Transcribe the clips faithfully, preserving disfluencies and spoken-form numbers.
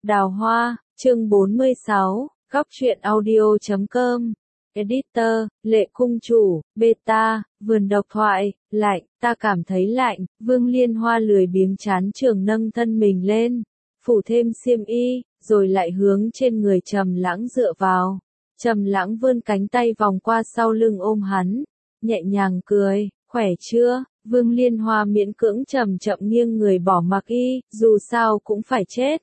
Đào Hoa, chương bốn mươi sáu, góc truyện audio chấm com. Editor, Lệ Cung Chủ, Beta, Vườn Độc Thoại, lạnh, ta cảm thấy lạnh, Vương Liên Hoa lười biếng chán trường nâng thân mình lên, phủ thêm xiêm y, rồi lại hướng trên người Trầm Lãng dựa vào. Trầm Lãng vươn cánh tay vòng qua sau lưng ôm hắn, nhẹ nhàng cười, khỏe chưa? Vương Liên Hoa miễn cưỡng chậm chậm nghiêng người bỏ mặc y, dù sao cũng phải chết.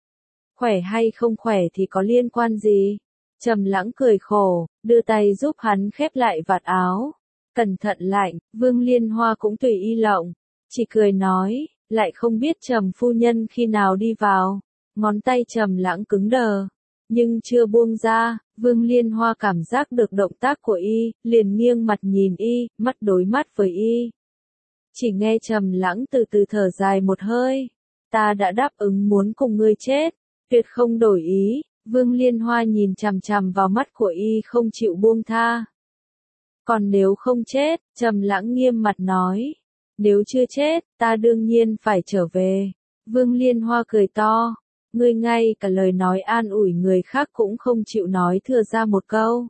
Khỏe hay không khỏe thì có liên quan gì? Trầm Lãng cười khổ, đưa tay giúp hắn khép lại vạt áo. Cẩn thận lạnh, Vương Liên Hoa cũng tùy y lộng, chỉ cười nói, lại không biết Trầm phu nhân khi nào đi vào. Ngón tay Trầm Lãng cứng đờ, nhưng chưa buông ra, Vương Liên Hoa cảm giác được động tác của y, liền nghiêng mặt nhìn y, mắt đối mắt với y. Chỉ nghe Trầm Lãng từ từ thở dài một hơi, ta đã đáp ứng muốn cùng ngươi chết, tuyệt không đổi ý. Vương Liên Hoa nhìn chằm chằm vào mắt của y không chịu buông tha. Còn nếu không chết, Trầm Lãng nghiêm mặt nói, nếu chưa chết, ta đương nhiên phải trở về. Vương Liên Hoa cười to, ngươi ngay cả lời nói an ủi người khác cũng không chịu nói thừa ra một câu.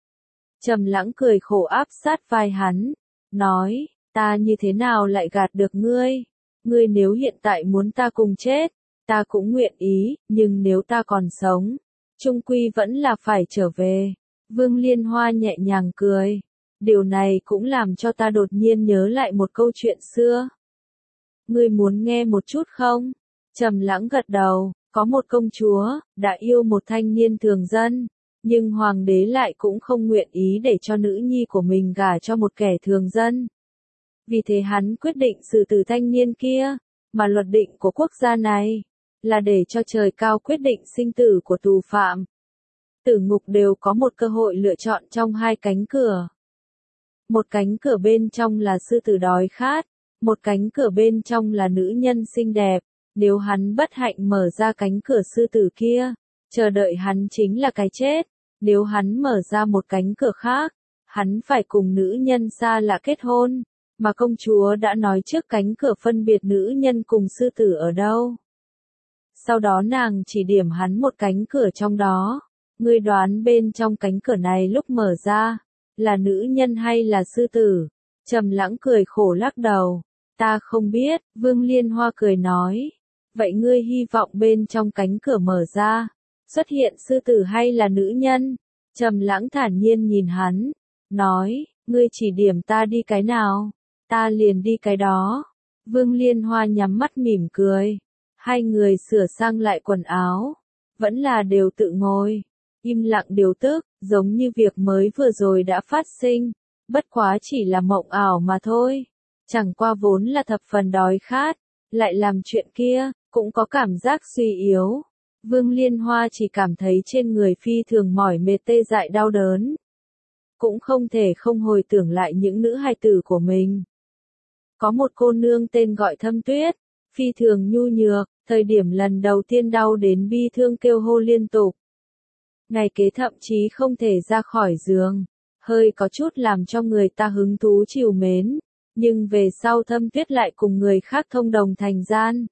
Trầm Lãng cười khổ áp sát vai hắn, nói, ta như thế nào lại gạt được ngươi? Ngươi nếu hiện tại muốn ta cùng chết, ta cũng nguyện ý, nhưng nếu ta còn sống, chung quy vẫn là phải trở về. Vương Liên Hoa nhẹ nhàng cười, điều này cũng làm cho ta đột nhiên nhớ lại một câu chuyện xưa. Ngươi muốn nghe một chút không? Trầm Lãng gật đầu, có một công chúa, đã yêu một thanh niên thường dân, nhưng hoàng đế lại cũng không nguyện ý để cho nữ nhi của mình gả cho một kẻ thường dân. Vì thế hắn quyết định xử tử thanh niên kia, mà luật định của quốc gia này là để cho trời cao quyết định sinh tử của tù phạm. Tử ngục đều có một cơ hội lựa chọn trong hai cánh cửa. Một cánh cửa bên trong là sư tử đói khát, một cánh cửa bên trong là nữ nhân xinh đẹp. Nếu hắn bất hạnh mở ra cánh cửa sư tử kia, chờ đợi hắn chính là cái chết. Nếu hắn mở ra một cánh cửa khác, hắn phải cùng nữ nhân xa lạ kết hôn, mà công chúa đã nói trước cánh cửa phân biệt nữ nhân cùng sư tử ở đâu. Sau đó nàng chỉ điểm hắn một cánh cửa trong đó. Ngươi đoán bên trong cánh cửa này lúc mở ra, là nữ nhân hay là sư tử? Trầm Lãng cười khổ lắc đầu. Ta không biết, Vương Liên Hoa cười nói. Vậy ngươi hy vọng bên trong cánh cửa mở ra, xuất hiện sư tử hay là nữ nhân? Trầm Lãng thản nhiên nhìn hắn, nói, ngươi chỉ điểm ta đi cái nào, ta liền đi cái đó. Vương Liên Hoa nhắm mắt mỉm cười. Hai người sửa sang lại quần áo, vẫn là đều tự ngồi, im lặng điều tức, giống như việc mới vừa rồi đã phát sinh, bất quá chỉ là mộng ảo mà thôi. Chẳng qua vốn là thập phần đói khát, lại làm chuyện kia, cũng có cảm giác suy yếu. Vương Liên Hoa chỉ cảm thấy trên người phi thường mỏi mệt tê dại đau đớn. Cũng không thể không hồi tưởng lại những nữ hài tử của mình. Có một cô nương tên gọi Thâm Tuyết, phi thường nhu nhược, thời điểm lần đầu tiên đau đến bi thương kêu hô liên tục. Ngày kế thậm chí không thể ra khỏi giường, hơi có chút làm cho người ta hứng thú trìu mến, nhưng về sau Thâm Tuyết lại cùng người khác thông đồng thành gian.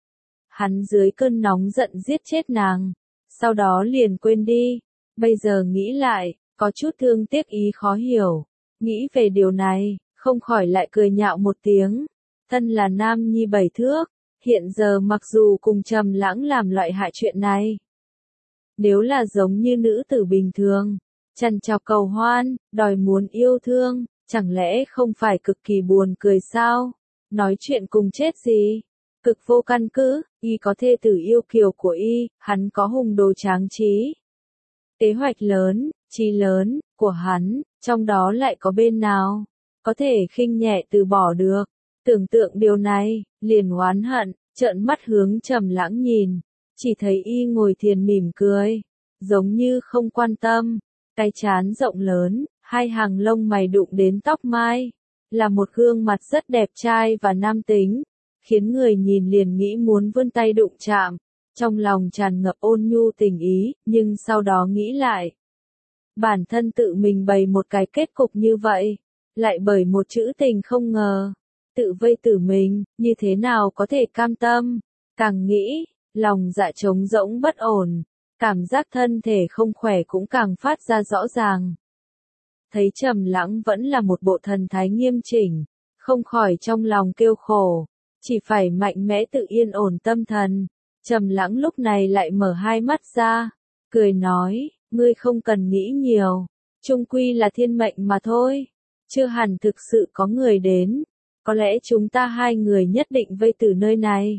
Hắn dưới cơn nóng giận giết chết nàng, sau đó liền quên đi, bây giờ nghĩ lại, có chút thương tiếc ý khó hiểu, nghĩ về điều này, không khỏi lại cười nhạo một tiếng, thân là nam nhi bảy thước. Hiện giờ mặc dù cùng Trầm Lãng làm loại hại chuyện này, nếu là giống như nữ tử bình thường, trằn trọc cầu hoan, đòi muốn yêu thương, chẳng lẽ không phải cực kỳ buồn cười sao? Nói chuyện cùng chết gì? Cực vô căn cứ, y có thê tử yêu kiều của y, hắn có hùng đồ tráng trí. Kế hoạch lớn, chí lớn, của hắn, trong đó lại có bên nào có thể khinh nhẹ từ bỏ được? Tưởng tượng điều này, liền oán hận, trợn mắt hướng Trầm Lãng nhìn, chỉ thấy y ngồi thiền mỉm cười, giống như không quan tâm, cái trán rộng lớn, hai hàng lông mày đụng đến tóc mai, là một gương mặt rất đẹp trai và nam tính, khiến người nhìn liền nghĩ muốn vươn tay đụng chạm, trong lòng tràn ngập ôn nhu tình ý, nhưng sau đó nghĩ lại, bản thân tự mình bày một cái kết cục như vậy, lại bởi một chữ tình không ngờ. Tự vây tử mình, như thế nào có thể cam tâm? Càng nghĩ, lòng dạ trống rỗng bất ổn, cảm giác thân thể không khỏe cũng càng phát ra rõ ràng. Thấy Trầm Lãng vẫn là một bộ thần thái nghiêm chỉnh, không khỏi trong lòng kêu khổ, chỉ phải mạnh mẽ tự yên ổn tâm thần. Trầm Lãng lúc này lại mở hai mắt ra, cười nói, ngươi không cần nghĩ nhiều, chung quy là thiên mệnh mà thôi, chưa hẳn thực sự có người đến, có lẽ chúng ta hai người nhất định vây từ nơi này.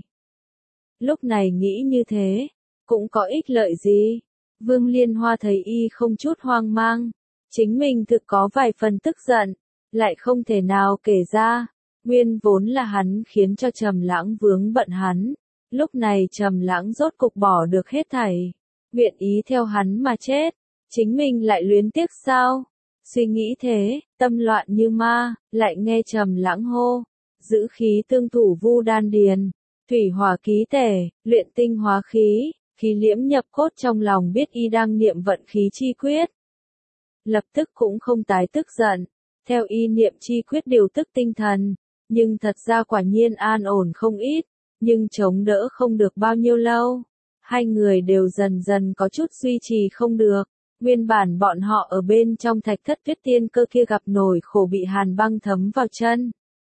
Lúc này nghĩ như thế, cũng có ích lợi gì? Vương Liên Hoa thấy y không chút hoang mang, chính mình thực có vài phần tức giận, lại không thể nào kể ra, nguyên vốn là hắn khiến cho Trầm Lãng vướng bận hắn, lúc này Trầm Lãng rốt cục bỏ được hết thảy, nguyện ý theo hắn mà chết, chính mình lại luyến tiếc sao? Suy nghĩ thế, tâm loạn như ma, lại nghe Trầm Lãng hô, giữ khí tương thủ vu đan điền, thủy hỏa ký thể, luyện tinh hóa khí, khí liễm nhập cốt, trong lòng biết y đang niệm vận khí chi quyết. Lập tức cũng không tái tức giận, theo y niệm chi quyết điều tức tinh thần, nhưng thật ra quả nhiên an ổn không ít, nhưng chống đỡ không được bao nhiêu lâu. Hai người đều dần dần có chút duy trì không được, nguyên bản bọn họ ở bên trong thạch thất Tuyết Tiên Cơ kia gặp nổi khổ bị hàn băng thấm vào chân.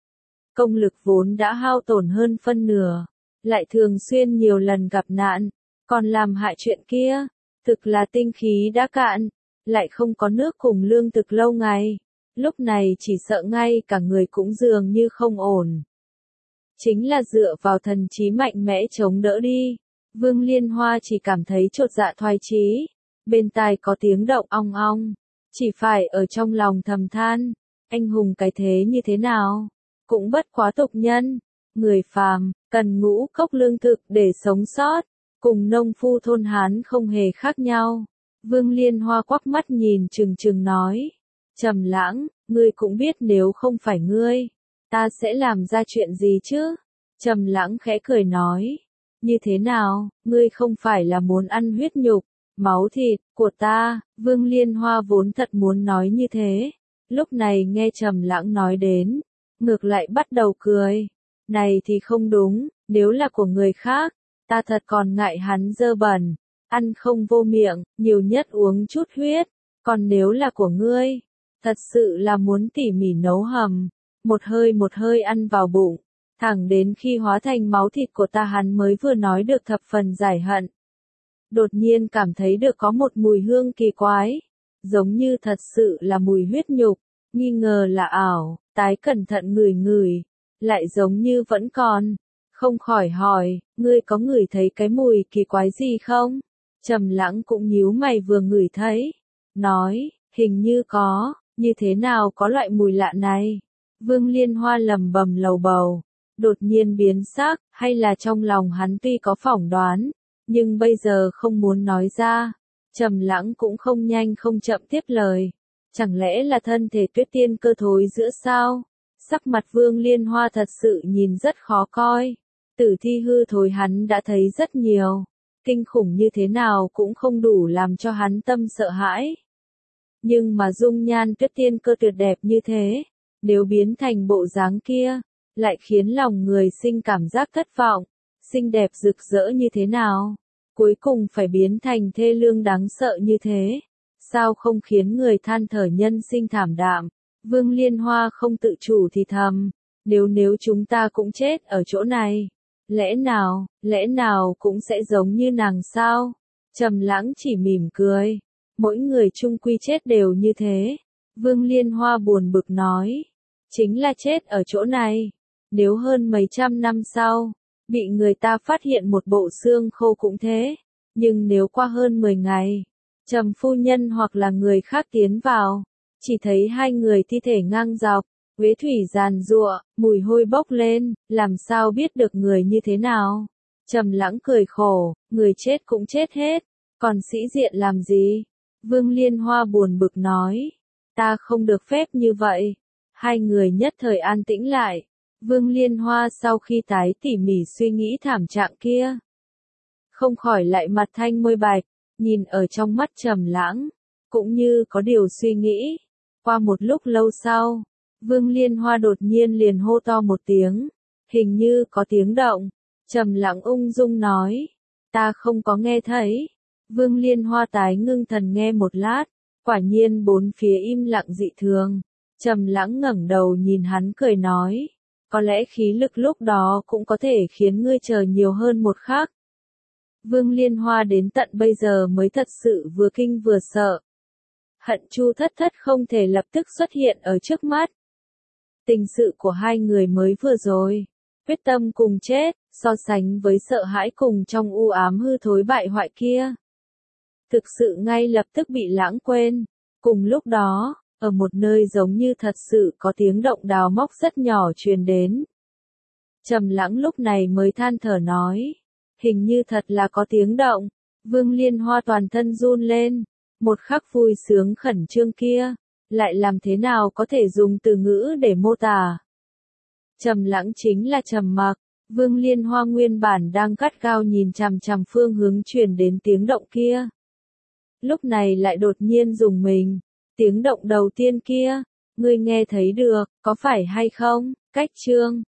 Công lực vốn đã hao tổn hơn phân nửa, lại thường xuyên nhiều lần gặp nạn, còn làm hại chuyện kia, thực là tinh khí đã cạn, lại không có nước cùng lương thực lâu ngày, lúc này chỉ sợ ngay cả người cũng dường như không ổn. Chính là dựa vào thần trí mạnh mẽ chống đỡ đi, Vương Liên Hoa chỉ cảm thấy chột dạ thoái chí, bên tai có tiếng động ong ong, chỉ phải ở trong lòng thầm than, anh hùng cái thế như thế nào, cũng bất quá tục nhân, người phàm, cần ngũ cốc lương thực để sống sót, cùng nông phu thôn Hán không hề khác nhau. Vương Liên Hoa quắc mắt nhìn trừng trừng nói, Trầm Lãng, ngươi cũng biết nếu không phải ngươi, ta sẽ làm ra chuyện gì chứ? Trầm Lãng khẽ cười nói, như thế nào, ngươi không phải là muốn ăn huyết nhục, máu thịt của ta? Vương Liên Hoa vốn thật muốn nói như thế, lúc này nghe Trầm Lãng nói đến, ngược lại bắt đầu cười. Này thì không đúng, nếu là của người khác, ta thật còn ngại hắn dơ bẩn, ăn không vô miệng, nhiều nhất uống chút huyết, còn nếu là của ngươi, thật sự là muốn tỉ mỉ nấu hầm, một hơi một hơi ăn vào bụng, thẳng đến khi hóa thành máu thịt của ta. Hắn mới vừa nói được thập phần giải hận. Đột nhiên cảm thấy được có một mùi hương kỳ quái, giống như thật sự là mùi huyết nhục, nghi ngờ là ảo, tái cẩn thận ngửi ngửi, lại giống như vẫn còn, không khỏi hỏi, ngươi có ngửi thấy cái mùi kỳ quái gì không? Trầm Lãng cũng nhíu mày vừa ngửi thấy, nói, hình như có, như thế nào có loại mùi lạ này? Vương Liên Hoa lẩm bẩm lầu bầu, đột nhiên biến sắc, hay là trong lòng hắn tuy có phỏng đoán, nhưng bây giờ không muốn nói ra. Trầm Lãng cũng không nhanh không chậm tiếp lời, chẳng lẽ là thân thể Tuyết Tiên Cơ thối giữa sao? Sắc mặt Vương Liên Hoa thật sự nhìn rất khó coi, tử thi hư thối hắn đã thấy rất nhiều, kinh khủng như thế nào cũng không đủ làm cho hắn tâm sợ hãi. Nhưng mà dung nhan Tuyết Tiên Cơ tuyệt đẹp như thế, nếu biến thành bộ dáng kia, lại khiến lòng người sinh cảm giác thất vọng, xinh đẹp rực rỡ như thế nào, cuối cùng phải biến thành thê lương đáng sợ như thế, sao không khiến người than thở nhân sinh thảm đạm? Vương Liên Hoa không tự chủ thì thầm, nếu nếu chúng ta cũng chết ở chỗ này, lẽ nào, lẽ nào cũng sẽ giống như nàng sao? Trầm Lãng chỉ mỉm cười, mỗi người chung quy chết đều như thế. Vương Liên Hoa buồn bực nói, chính là chết ở chỗ này, nếu hơn mấy trăm năm sau, bị người ta phát hiện một bộ xương khô cũng thế, nhưng nếu qua hơn mười ngày, Trầm phu nhân hoặc là người khác tiến vào, chỉ thấy hai người thi thể ngang dọc, uế thủy giàn giụa, mùi hôi bốc lên, làm sao biết được người như thế nào? Trầm Lãng cười khổ, người chết cũng chết hết, còn sĩ diện làm gì? Vương Liên Hoa buồn bực nói, ta không được phép như vậy. Hai người nhất thời an tĩnh lại. Vương Liên Hoa sau khi tái tỉ mỉ suy nghĩ thảm trạng kia, không khỏi lại mặt thanh môi bạch, nhìn ở trong mắt Trầm Lãng, cũng như có điều suy nghĩ. Qua một lúc lâu sau, Vương Liên Hoa đột nhiên liền hô to một tiếng, hình như có tiếng động. Trầm Lãng ung dung nói, Ta không có nghe thấy. Vương Liên Hoa tái ngưng thần nghe một lát, quả nhiên bốn phía im lặng dị thường. Trầm Lãng ngẩng đầu nhìn hắn cười nói, có lẽ khí lực lúc đó cũng có thể khiến ngươi chờ nhiều hơn một khắc. Vương Liên Hoa đến tận bây giờ mới thật sự vừa kinh vừa sợ. Hận Chu Thất Thất không thể lập tức xuất hiện ở trước mắt. Tình sự của hai người mới vừa rồi, quyết tâm cùng chết, so sánh với sợ hãi cùng trong u ám hư thối bại hoại kia. Thực sự ngay lập tức bị lãng quên. Cùng lúc đó, ở một nơi giống như thật sự có tiếng động đào móc rất nhỏ truyền đến. Trầm Lãng lúc này mới than thở nói, hình như thật là có tiếng động. Vương Liên Hoa toàn thân run lên, một khắc vui sướng khẩn trương kia, lại làm thế nào có thể dùng từ ngữ để mô tả. Trầm Lãng chính là trầm mặc, Vương Liên Hoa nguyên bản đang gắt gao nhìn chằm chằm phương hướng truyền đến tiếng động kia. Lúc này lại đột nhiên rùng mình, tiếng động đầu tiên kia, ngươi nghe thấy được, có phải hay không? Cách chương